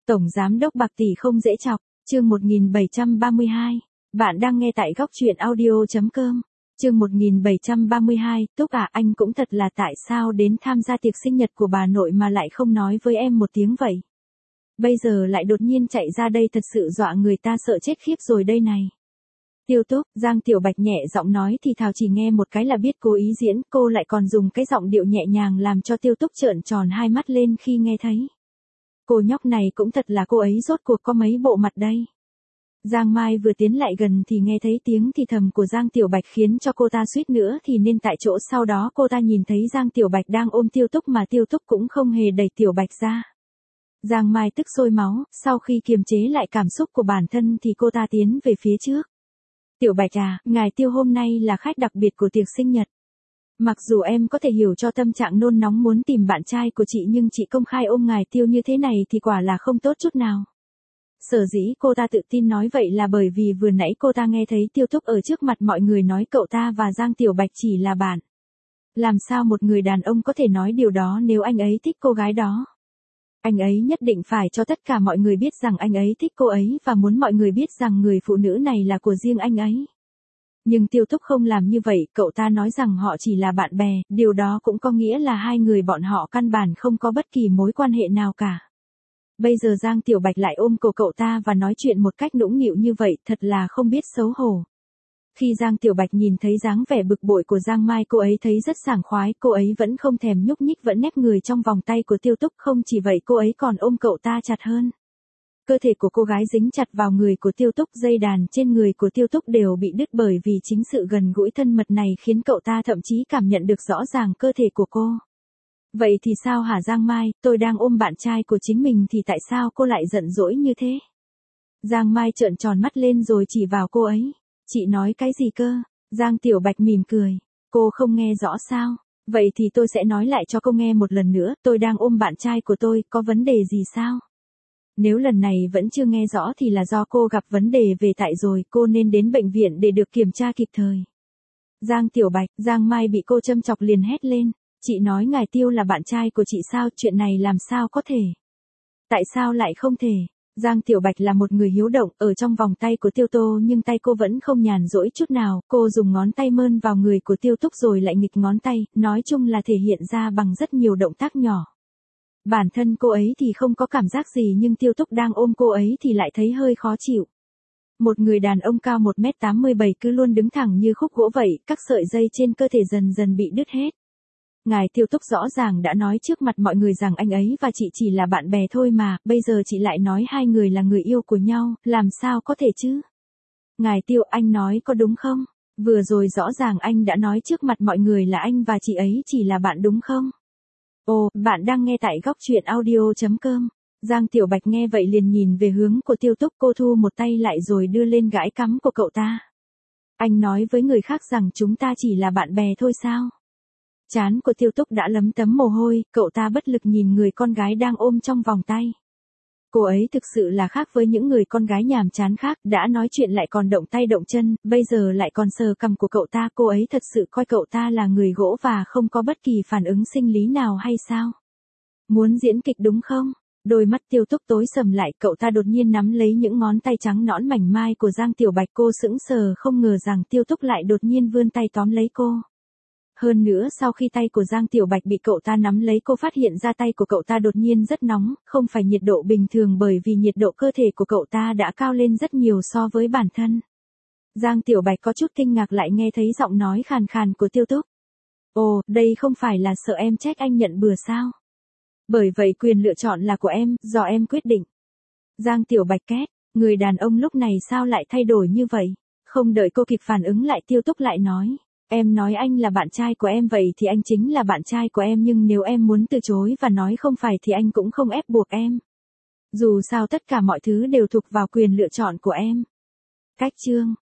Tổng giám đốc bạc tỷ không dễ chọc, chương 1732. Bạn đang nghe tại góc truyện audio.com. Chương 1732, Túc à, anh cũng thật là tại sao đến tham gia tiệc sinh nhật của bà nội mà lại không nói với em một tiếng vậy? Bây giờ lại đột nhiên chạy ra đây, thật sự dọa người ta sợ chết khiếp rồi đây này. Tiêu Túc, Giang Tiểu Bạch nhẹ giọng nói thì thào, chỉ nghe một cái là biết cố ý diễn, cô lại còn dùng cái giọng điệu nhẹ nhàng làm cho Tiêu Túc trợn tròn hai mắt lên khi nghe thấy. Cô nhóc này cũng thật là, cô ấy rốt cuộc có mấy bộ mặt đây. Giang Mai vừa tiến lại gần thì nghe thấy tiếng thì thầm của Giang Tiểu Bạch khiến cho cô ta suýt nữa thì nên tại chỗ. Sau đó cô ta nhìn thấy Giang Tiểu Bạch đang ôm Tiêu Túc mà Tiêu Túc cũng không hề đẩy Tiểu Bạch ra. Giang Mai tức sôi máu, sau khi kiềm chế lại cảm xúc của bản thân thì cô ta tiến về phía trước. Tiểu Bạch à, ngài Tiêu hôm nay là khách đặc biệt của tiệc sinh nhật. Mặc dù em có thể hiểu cho tâm trạng nôn nóng muốn tìm bạn trai của chị, nhưng chị công khai ôm ngài Tiêu như thế này thì quả là không tốt chút nào. Sở dĩ cô ta tự tin nói vậy là bởi vì vừa nãy cô ta nghe thấy Tiêu Túc ở trước mặt mọi người nói cậu ta và Giang Tiểu Bạch chỉ là bạn. Làm sao một người đàn ông có thể nói điều đó nếu anh ấy thích cô gái đó? Anh ấy nhất định phải cho tất cả mọi người biết rằng anh ấy thích cô ấy và muốn mọi người biết rằng người phụ nữ này là của riêng anh ấy. Nhưng Tiêu Túc không làm như vậy, cậu ta nói rằng họ chỉ là bạn bè, điều đó cũng có nghĩa là hai người bọn họ căn bản không có bất kỳ mối quan hệ nào cả. Bây giờ Giang Tiểu Bạch lại ôm cổ cậu ta và nói chuyện một cách nũng nịu như vậy, thật là không biết xấu hổ. Khi Giang Tiểu Bạch nhìn thấy dáng vẻ bực bội của Giang Mai, cô ấy thấy rất sảng khoái, cô ấy vẫn không thèm nhúc nhích, vẫn nép người trong vòng tay của Tiêu Túc. Không chỉ vậy, cô ấy còn ôm cậu ta chặt hơn. Cơ thể của cô gái dính chặt vào người của Tiêu Túc, dây đàn trên người của Tiêu Túc đều bị đứt bởi vì chính sự gần gũi thân mật này khiến cậu ta thậm chí cảm nhận được rõ ràng cơ thể của cô. Vậy thì sao hả Giang Mai, tôi đang ôm bạn trai của chính mình thì tại sao cô lại giận dỗi như thế? Giang Mai trợn tròn mắt lên rồi chỉ vào cô ấy. Chị nói cái gì cơ? Giang Tiểu Bạch mỉm cười. Cô không nghe rõ sao? Vậy thì tôi sẽ nói lại cho cô nghe một lần nữa, tôi đang ôm bạn trai của tôi, có vấn đề gì sao? Nếu lần này vẫn chưa nghe rõ thì là do cô gặp vấn đề về tại rồi, cô nên đến bệnh viện để được kiểm tra kịp thời. Giang Tiểu Bạch, Giang Mai bị cô châm chọc liền hét lên. Chị nói ngài Tiêu là bạn trai của chị sao? Chuyện này làm sao có thể? Tại sao lại không thể? Giang Tiểu Bạch là một người hiếu động, ở trong vòng tay của Tiêu Tô nhưng tay cô vẫn không nhàn rỗi chút nào, cô dùng ngón tay mơn vào người của Tiêu Túc rồi lại nghịch ngón tay, nói chung là thể hiện ra bằng rất nhiều động tác nhỏ. Bản thân cô ấy thì không có cảm giác gì nhưng Tiêu Túc đang ôm cô ấy thì lại thấy hơi khó chịu. Một người đàn ông cao 1m87 cứ luôn đứng thẳng như khúc gỗ vậy, các sợi dây trên cơ thể dần dần bị đứt hết. Ngài Tiêu Túc rõ ràng đã nói trước mặt mọi người rằng anh ấy và chị chỉ là bạn bè thôi mà, bây giờ chị lại nói hai người là người yêu của nhau, làm sao có thể chứ? Ngài Tiêu, anh nói có đúng không? Vừa rồi rõ ràng anh đã nói trước mặt mọi người là anh và chị ấy chỉ là bạn đúng không? Ồ, bạn đang nghe tại góc truyện audio.com. Giang Tiểu Bạch nghe vậy liền nhìn về hướng của Tiêu Túc, cô thu một tay lại rồi đưa lên gãi cắm của cậu ta. Anh nói với người khác rằng chúng ta chỉ là bạn bè thôi sao? Trán của Tiêu Túc đã lấm tấm mồ hôi, cậu ta bất lực nhìn người con gái đang ôm trong vòng tay. Cô ấy thực sự là khác với những người con gái nhàm chán khác, đã nói chuyện lại còn động tay động chân, bây giờ lại còn sờ cằm của cậu ta. Cô ấy thật sự coi cậu ta là người gỗ và không có bất kỳ phản ứng sinh lý nào hay sao? Muốn diễn kịch đúng không? Đôi mắt Tiêu Túc tối sầm lại, cậu ta đột nhiên nắm lấy những ngón tay trắng nõn mảnh mai của Giang Tiểu Bạch. Cô sững sờ không ngờ rằng Tiêu Túc lại đột nhiên vươn tay tóm lấy cô. Hơn nữa sau khi tay của Giang Tiểu Bạch bị cậu ta nắm lấy, cô phát hiện ra tay của cậu ta đột nhiên rất nóng, không phải nhiệt độ bình thường bởi vì nhiệt độ cơ thể của cậu ta đã cao lên rất nhiều so với bản thân. Giang Tiểu Bạch có chút kinh ngạc lại nghe thấy giọng nói khàn khàn của Tiêu Túc. Ồ, đây không phải là sợ em trách anh nhận bừa sao? Bởi vậy quyền lựa chọn là của em, do em quyết định. Giang Tiểu Bạch két, người đàn ông lúc này sao lại thay đổi như vậy? Không đợi cô kịp phản ứng lại, Tiêu Túc lại nói. Em nói anh là bạn trai của em vậy thì anh chính là bạn trai của em, nhưng nếu em muốn từ chối và nói không phải thì anh cũng không ép buộc em. Dù sao tất cả mọi thứ đều thuộc vào quyền lựa chọn của em. Cách chương.